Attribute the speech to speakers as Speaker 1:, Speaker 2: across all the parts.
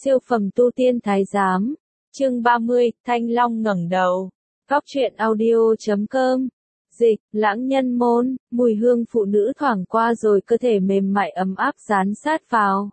Speaker 1: Siêu phẩm tu tiên thái giám. Chương 30, Thanh Long ngẩng đầu. Góc truyện audio.com. Dịch, lãng nhân môn, mùi hương phụ nữ thoảng qua rồi cơ thể mềm mại ấm áp dán sát vào.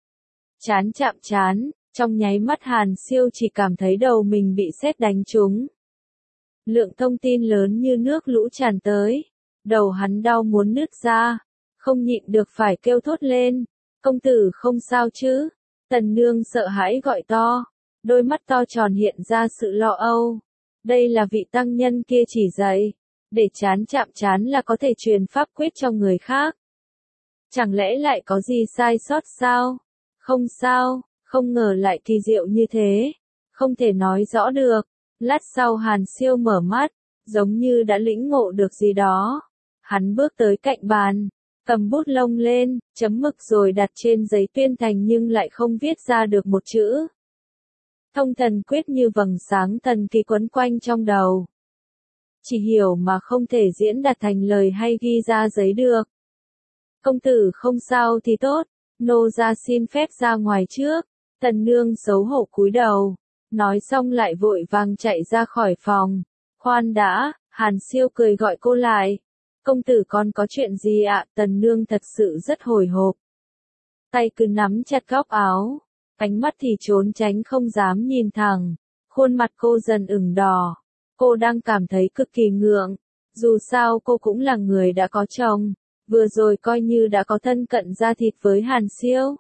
Speaker 1: Chán chạm chán, trong nháy mắt Hàn Siêu chỉ cảm thấy đầu mình bị sét đánh trúng. Lượng thông tin lớn như nước lũ tràn tới. Đầu hắn đau muốn nứt ra. Không nhịn được phải kêu thốt lên. Công tử không sao chứ? Tần nương sợ hãi gọi to. Đôi mắt to tròn hiện ra sự lo âu. Đây là vị tăng nhân kia chỉ dạy. Để chán chạm chán là có thể truyền pháp quyết cho người khác. Chẳng lẽ lại có gì sai sót sao? Không sao, không ngờ lại kỳ diệu như thế. Không thể nói rõ được. Lát sau Hàn Siêu mở mắt, giống như đã lĩnh ngộ được gì đó. Hắn bước tới cạnh bàn, cầm bút lông lên, chấm mực rồi đặt trên giấy tuyên thành nhưng lại không viết ra được một chữ. Thông thần quyết như vầng sáng thần kỳ quấn quanh trong đầu. Chỉ hiểu mà không thể diễn đạt thành lời hay ghi ra giấy được. Công tử không sao thì tốt, nô gia xin phép ra ngoài trước. Tần nương xấu hổ cúi đầu, nói xong lại vội vàng chạy ra khỏi phòng. Khoan đã, Hàn Siêu cười gọi cô lại. Công tử con có chuyện gì ạ? Tần nương thật sự rất hồi hộp. Tay cứ nắm chặt góc áo, ánh mắt thì trốn tránh không dám nhìn thẳng. Khuôn mặt cô dần ửng đỏ. Cô đang cảm thấy cực kỳ ngượng. Dù sao cô cũng là người đã có chồng. Vừa rồi coi như đã có thân cận da thịt với Hàn Siêu.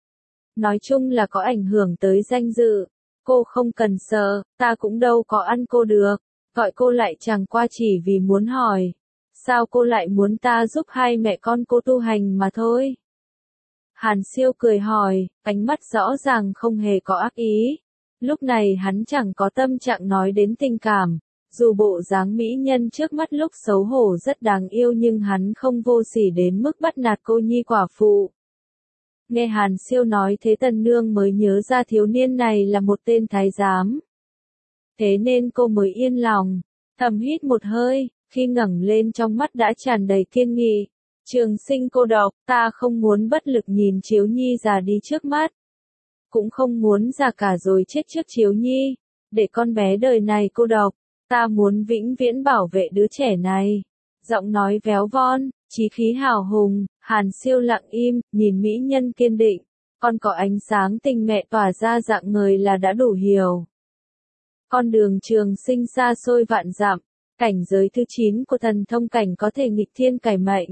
Speaker 1: Nói chung là có ảnh hưởng tới danh dự. Cô không cần sợ, ta cũng đâu có ăn cô được. Gọi cô lại chẳng qua chỉ vì muốn hỏi. Sao cô lại muốn ta giúp hai mẹ con cô tu hành mà thôi? Hàn Siêu cười hỏi, ánh mắt rõ ràng không hề có ác ý. Lúc này hắn chẳng có tâm trạng nói đến tình cảm. Dù bộ dáng mỹ nhân trước mắt lúc xấu hổ rất đáng yêu nhưng hắn không vô sỉ đến mức bắt nạt cô nhi quả phụ. Nghe Hàn Siêu nói thế Tần nương mới nhớ ra thiếu niên này là một tên thái giám. Thế nên cô mới yên lòng, thầm hít một hơi, khi ngẩng lên trong mắt đã tràn đầy kiên nghị. Trường sinh cô độc, ta không muốn bất lực nhìn Chiếu Nhi già đi trước mắt. Cũng không muốn già cả rồi chết trước Chiếu Nhi, để con bé đời này cô độc. Ta muốn vĩnh viễn bảo vệ đứa trẻ này. Giọng nói véo von, chí khí hào hùng, Hàn Siêu lặng im, nhìn mỹ nhân kiên định. Con có ánh sáng tình mẹ tỏa ra dạng người là đã đủ hiểu. Con đường trường sinh xa xôi vạn dặm, cảnh giới thứ 9 của thần thông cảnh có thể nghịch thiên cải mệnh.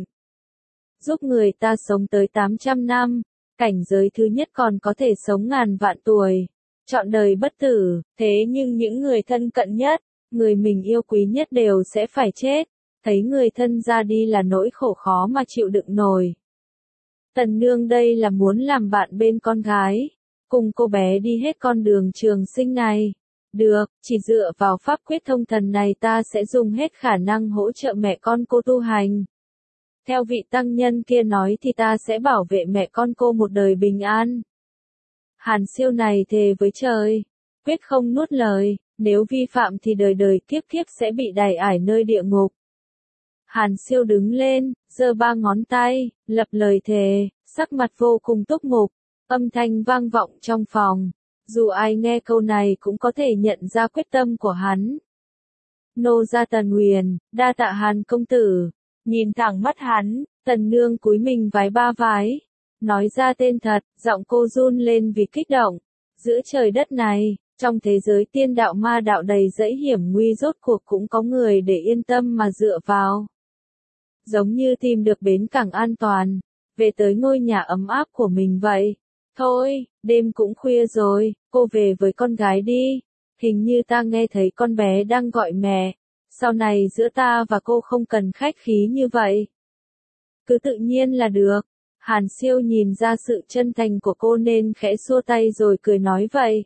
Speaker 1: Giúp người ta sống tới 800 năm, cảnh giới thứ nhất còn có thể sống ngàn vạn tuổi. Trọn đời bất tử, thế nhưng những người thân cận nhất, người mình yêu quý nhất đều sẽ phải chết. Thấy người thân ra đi là nỗi khổ khó mà chịu đựng nổi. Tần nương đây là muốn làm bạn bên con gái, cùng cô bé đi hết con đường trường sinh này. Được, chỉ dựa vào pháp quyết thông thần này ta sẽ dùng hết khả năng hỗ trợ mẹ con cô tu hành. Theo vị tăng nhân kia nói thì ta sẽ bảo vệ mẹ con cô một đời bình an. Hàn Siêu này thề với trời, quyết không nuốt lời, nếu vi phạm thì đời đời kiếp kiếp sẽ bị đày ải nơi địa ngục. Hàn Siêu đứng lên, giơ 3 ngón tay, lập lời thề, sắc mặt vô cùng túc mục, âm thanh vang vọng trong phòng. Dù ai nghe câu này cũng có thể nhận ra quyết tâm của hắn. Nô gia Tần Huyền, đa tạ Hàn công tử. Nhìn thẳng mắt hắn, Tần nương cúi mình vái 3 vái. Nói ra tên thật, giọng cô run lên vì kích động. Giữa trời đất này, trong thế giới tiên đạo ma đạo đầy dẫy hiểm nguy rốt cuộc cũng có người để yên tâm mà dựa vào. Giống như tìm được bến cảng an toàn, về tới ngôi nhà ấm áp của mình vậy. Thôi, đêm cũng khuya rồi, cô về với con gái đi. Hình như ta nghe thấy con bé đang gọi mẹ. Sau này giữa ta và cô không cần khách khí như vậy. Cứ tự nhiên là được. Hàn Siêu nhìn ra sự chân thành của cô nên khẽ xua tay rồi cười nói vậy.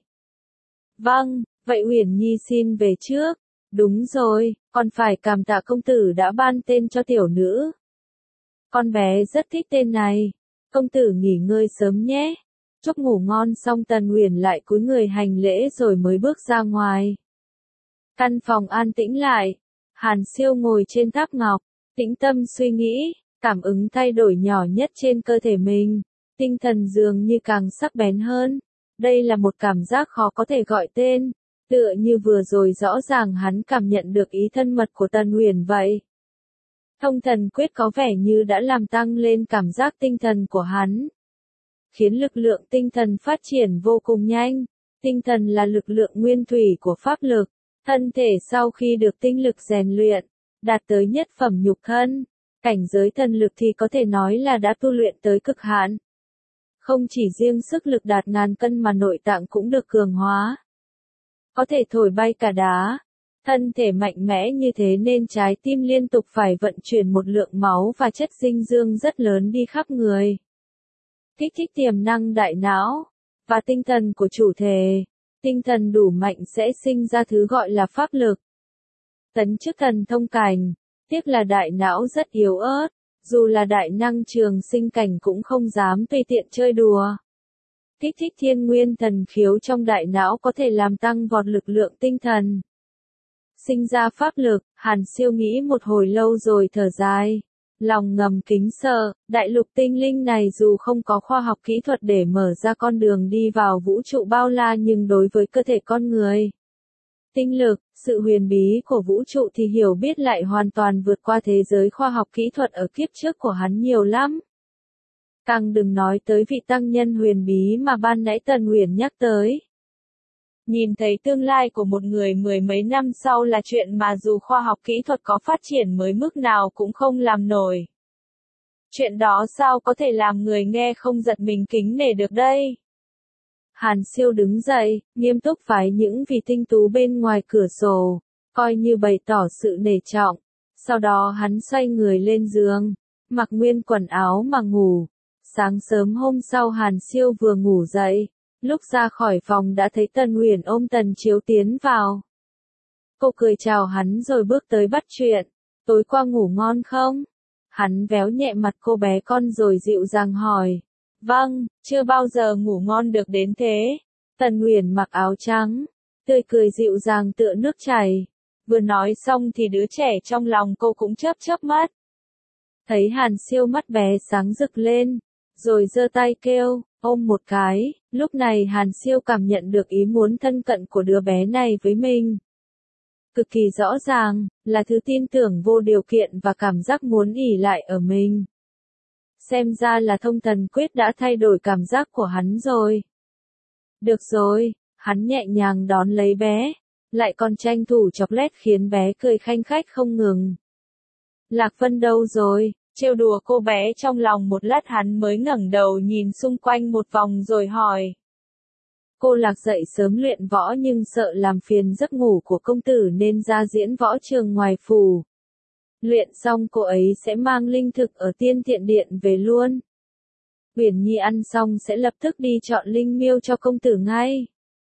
Speaker 1: Vâng, vậy Uyển Nhi xin về trước. Đúng rồi, còn phải cảm tạ công tử đã ban tên cho tiểu nữ. Con bé rất thích tên này. Công tử nghỉ ngơi sớm nhé. Chúc ngủ ngon xong Tần Uyển lại cúi người hành lễ rồi mới bước ra ngoài. Căn phòng an tĩnh lại. Hàn Siêu ngồi trên tháp ngọc, tĩnh tâm suy nghĩ, cảm ứng thay đổi nhỏ nhất trên cơ thể mình. Tinh thần dường như càng sắc bén hơn. Đây là một cảm giác khó có thể gọi tên, tựa như vừa rồi rõ ràng hắn cảm nhận được ý thân mật của Tần Uyển vậy. Thông thần quyết có vẻ như đã làm tăng lên cảm giác tinh thần của hắn, khiến lực lượng tinh thần phát triển vô cùng nhanh. Tinh thần là lực lượng nguyên thủy của pháp lực, thân thể sau khi được tinh lực rèn luyện, đạt tới nhất phẩm nhục thân, cảnh giới thần lực thì có thể nói là đã tu luyện tới cực hạn. Không chỉ riêng sức lực đạt ngàn cân mà nội tạng cũng được cường hóa. Có thể thổi bay cả đá. Thân thể mạnh mẽ như thế nên trái tim liên tục phải vận chuyển một lượng máu và chất dinh dưỡng rất lớn đi khắp người. Kích thích tiềm năng đại não và tinh thần của chủ thể. Tinh thần đủ mạnh sẽ sinh ra thứ gọi là pháp lực. Tấn chức thần thông cảnh, tiếc là đại não rất yếu ớt, dù là đại năng trường sinh cảnh cũng không dám tùy tiện chơi đùa. Kích thích thiên nguyên thần khiếu trong đại não có thể làm tăng vọt lực lượng tinh thần. Sinh ra pháp lực, Hàn Siêu nghĩ một hồi lâu rồi thở dài. Lòng ngầm kính sợ, đại lục tinh linh này dù không có khoa học kỹ thuật để mở ra con đường đi vào vũ trụ bao la nhưng đối với cơ thể con người, tinh lực, sự huyền bí của vũ trụ thì hiểu biết lại hoàn toàn vượt qua thế giới khoa học kỹ thuật ở kiếp trước của hắn nhiều lắm. Càng đừng nói tới vị tăng nhân huyền bí mà ban nãy Tần Uyển nhắc tới. Nhìn thấy tương lai của một người mười mấy năm sau là chuyện mà dù khoa học kỹ thuật có phát triển mới mức nào cũng không làm nổi. Chuyện đó sao có thể làm người nghe không giật mình kính nể được đây? Hàn Siêu đứng dậy, nghiêm túc phái những vị tinh tú bên ngoài cửa sổ, coi như bày tỏ sự nể trọng. Sau đó hắn xoay người lên giường, mặc nguyên quần áo mà ngủ. Sáng sớm hôm sau Hàn Siêu vừa ngủ dậy, lúc ra khỏi phòng đã thấy Tần Uyển ôm Tần Chiếu tiến vào. Cô cười chào hắn rồi bước tới bắt chuyện, tối qua ngủ ngon không? Hắn véo nhẹ mặt cô bé con rồi dịu dàng hỏi. Vâng, chưa bao giờ ngủ ngon được đến thế. Tần Uyển mặc áo trắng, tươi cười dịu dàng tựa nước chảy. Vừa nói xong thì đứa trẻ trong lòng cô cũng chớp chớp mắt. Thấy Hàn Siêu mắt bé sáng rực lên, rồi giơ tay kêu, ôm một cái. Lúc này Hàn Siêu cảm nhận được ý muốn thân cận của đứa bé này với mình. Cực kỳ rõ ràng, là thứ tin tưởng vô điều kiện và cảm giác muốn ỷ lại ở mình. Xem ra là thông thần quyết đã thay đổi cảm giác của hắn rồi. Được rồi, hắn nhẹ nhàng đón lấy bé, lại còn tranh thủ chocolate khiến bé cười khanh khách không ngừng. Lạc Vân đâu rồi? Trêu đùa cô bé trong lòng một lát hắn mới ngẩng đầu nhìn xung quanh một vòng rồi hỏi. Cô Lạc dậy sớm luyện võ nhưng sợ làm phiền giấc ngủ của công tử nên ra diễn võ trường ngoài phủ. Luyện xong cô ấy sẽ mang linh thực ở Tiên Thiện Điện về luôn. Uyển Nhi ăn xong sẽ lập tức đi chọn linh miêu cho công tử ngay.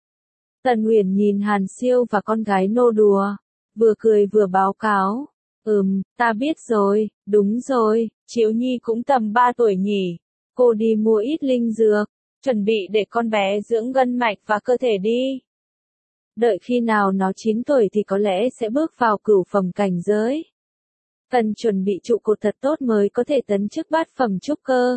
Speaker 1: Tần Uyển nhìn Hàn Siêu và con gái nô đùa, vừa cười vừa báo cáo. Ta biết rồi, đúng rồi, Chiếu Nhi cũng tầm 3 tuổi nhỉ. Cô đi mua ít linh dược, chuẩn bị để con bé dưỡng gân mạch và cơ thể đi. Đợi khi nào nó 9 tuổi thì có lẽ sẽ bước vào cửu phẩm cảnh giới. Cần chuẩn bị trụ cột thật tốt mới có thể tấn chức bát phẩm trúc cơ.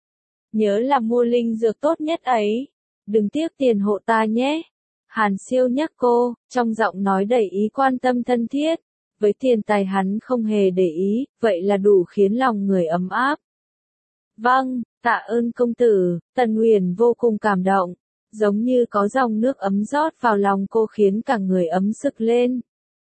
Speaker 1: Nhớ là mua linh dược tốt nhất ấy. Đừng tiếc tiền hộ ta nhé. Hàn Siêu nhắc cô, trong giọng nói đầy ý quan tâm thân thiết. Với tiền tài hắn không hề để ý, vậy là đủ khiến lòng người ấm áp. Vâng, tạ ơn công tử. Tần Uyển vô cùng cảm động, giống như có dòng nước ấm rót vào lòng cô khiến cả người ấm sực lên.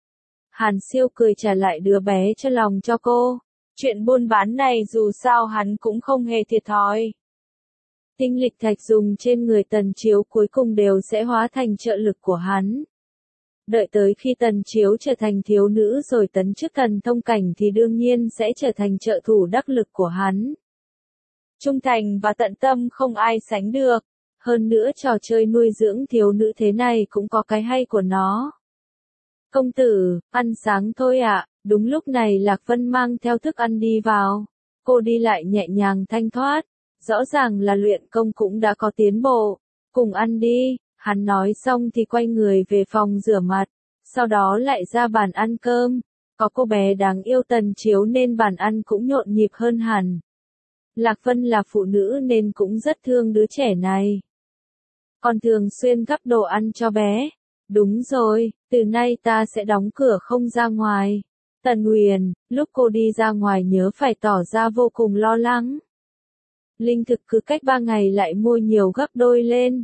Speaker 1: Hàn Siêu cười trả lại đứa bé cho lòng cho cô. Chuyện buôn bán này dù sao hắn cũng không hề thiệt thòi. Tinh lịch thạch dùng trên người Tần Chiếu cuối cùng đều sẽ hóa thành trợ lực của hắn. Đợi tới khi Tần Chiếu trở thành thiếu nữ rồi tấn chức thần thông cảnh thì đương nhiên sẽ trở thành trợ thủ đắc lực của hắn. Trung thành và tận tâm không ai sánh được. Hơn nữa trò chơi nuôi dưỡng thiếu nữ thế này cũng có cái hay của nó. Công tử, ăn sáng thôi ạ. Đúng lúc này Lạc Vân mang theo thức ăn đi vào. Cô đi lại nhẹ nhàng thanh thoát. Rõ ràng là luyện công cũng đã có tiến bộ. Cùng ăn đi. Hắn nói xong thì quay người về phòng rửa mặt. Sau đó lại ra bàn ăn cơm. Có cô bé đáng yêu Tần Chiếu nên bàn ăn cũng nhộn nhịp hơn hẳn. Lạc Vân là phụ nữ nên cũng rất thương đứa trẻ này. Còn thường xuyên gắp đồ ăn cho bé. Đúng rồi, từ nay ta sẽ đóng cửa không ra ngoài. Tần Uyển, lúc cô đi ra ngoài nhớ phải tỏ ra vô cùng lo lắng. Linh thực cứ cách 3 ngày lại mua nhiều gấp đôi lên.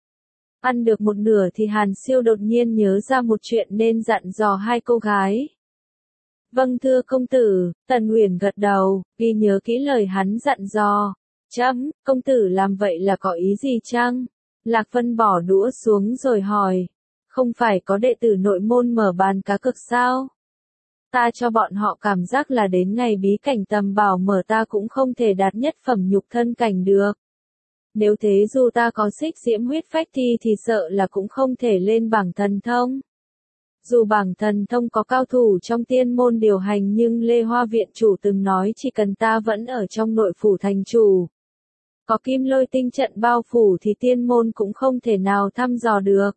Speaker 1: Ăn được một nửa thì Hàn Siêu đột nhiên nhớ ra một chuyện nên dặn dò hai cô gái. Vâng thưa công tử, Tần Uyển gật đầu, ghi nhớ kỹ lời hắn dặn dò. Chấm, công tử làm vậy là có ý gì chăng? Lạc Vân bỏ đũa xuống rồi hỏi. Không phải có đệ tử nội môn mở bàn cá cược sao? Ta cho bọn họ cảm giác là đến ngày bí cảnh tầm bảo mở ta cũng không thể đạt nhất phẩm nhục thân cảnh được. Nếu thế dù ta có xích diễm huyết phách thi thì sợ là cũng không thể lên bảng thần thông. Dù bảng thần thông có cao thủ trong tiên môn điều hành nhưng Lê Hoa Viện chủ từng nói chỉ cần ta vẫn ở trong nội phủ thành chủ. Có kim lôi tinh trận bao phủ thì tiên môn cũng không thể nào thăm dò được.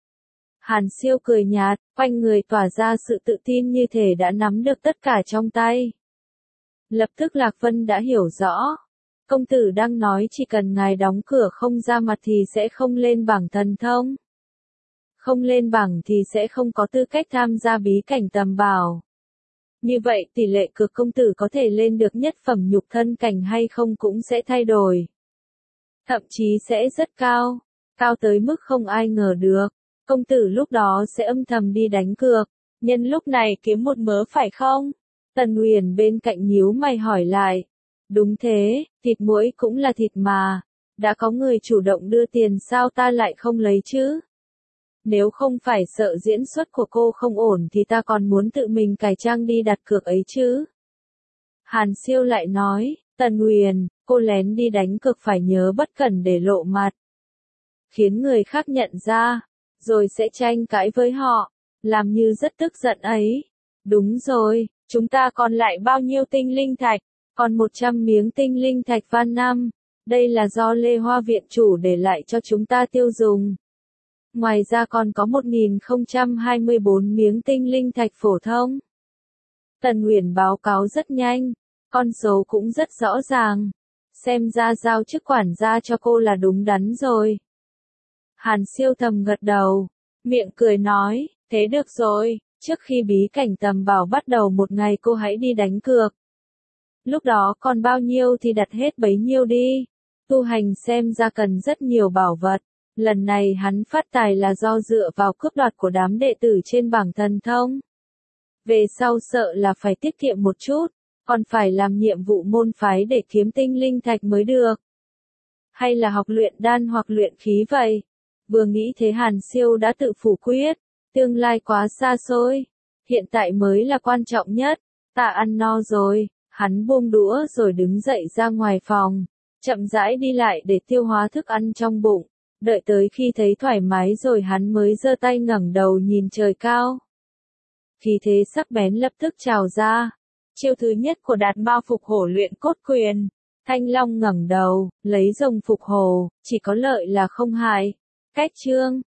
Speaker 1: Hàn Siêu cười nhạt, quanh người tỏa ra sự tự tin như thể đã nắm được tất cả trong tay. Lập tức Lạc Vân đã hiểu rõ. Công tử đang nói chỉ cần ngài đóng cửa không ra mặt thì sẽ không lên bảng thần thông. Không lên bảng thì sẽ không có tư cách tham gia bí cảnh tầm bảo. Như vậy tỷ lệ cược công tử có thể lên được nhất phẩm nhục thân cảnh hay không cũng sẽ thay đổi. Thậm chí sẽ rất cao, cao tới mức không ai ngờ được. Công tử lúc đó sẽ âm thầm đi đánh cược, nhân lúc này kiếm một mớ phải không? Tần Uyển bên cạnh nhíu mày hỏi lại. Đúng thế, thịt muỗi cũng là thịt mà. Đã có người chủ động đưa tiền sao ta lại không lấy chứ? Nếu không phải sợ diễn xuất của cô không ổn thì ta còn muốn tự mình cải trang đi đặt cược ấy chứ. Hàn Siêu lại nói, Tần Uyển, cô lén đi đánh cược phải nhớ bất cẩn để lộ mặt. Khiến người khác nhận ra, rồi sẽ tranh cãi với họ, làm như rất tức giận ấy. Đúng rồi, chúng ta còn lại bao nhiêu tinh linh thạch, còn 100 miếng tinh linh thạch van năm. Đây là do Lê Hoa Viện chủ để lại cho chúng ta tiêu dùng. Ngoài ra còn có 1024 miếng tinh linh thạch phổ thông. Tần Uyển báo cáo rất nhanh, con số cũng rất rõ ràng. Xem ra giao chức quản gia cho cô là đúng đắn rồi. Hàn Siêu thầm gật đầu, miệng cười nói, thế được rồi, trước khi bí cảnh tầm bảo bắt đầu một ngày cô hãy đi đánh cược. Lúc đó còn bao nhiêu thì đặt hết bấy nhiêu đi. Tu hành xem ra cần rất nhiều bảo vật. Lần này hắn phát tài là do dựa vào cướp đoạt của đám đệ tử trên bảng thần thông. Về sau sợ là phải tiết kiệm một chút, còn phải làm nhiệm vụ môn phái để kiếm tinh linh thạch mới được. Hay là học luyện đan hoặc luyện khí vậy? Vừa nghĩ thế Hàn Siêu đã tự phủ quyết, tương lai quá xa xôi, hiện tại mới là quan trọng nhất. Ta ăn no rồi, hắn buông đũa rồi đứng dậy ra ngoài phòng, chậm rãi đi lại để tiêu hóa thức ăn trong bụng. Đợi tới khi thấy thoải mái rồi hắn mới giơ tay ngẩng đầu nhìn trời cao. Khí thế sắc bén lập tức trào ra. Chiêu thứ nhất của Đạt Ma Phục Hổ luyện cốt quyền. Thanh Long ngẩng đầu, lấy rồng phục hổ, chỉ có lợi là không hại. Cách chương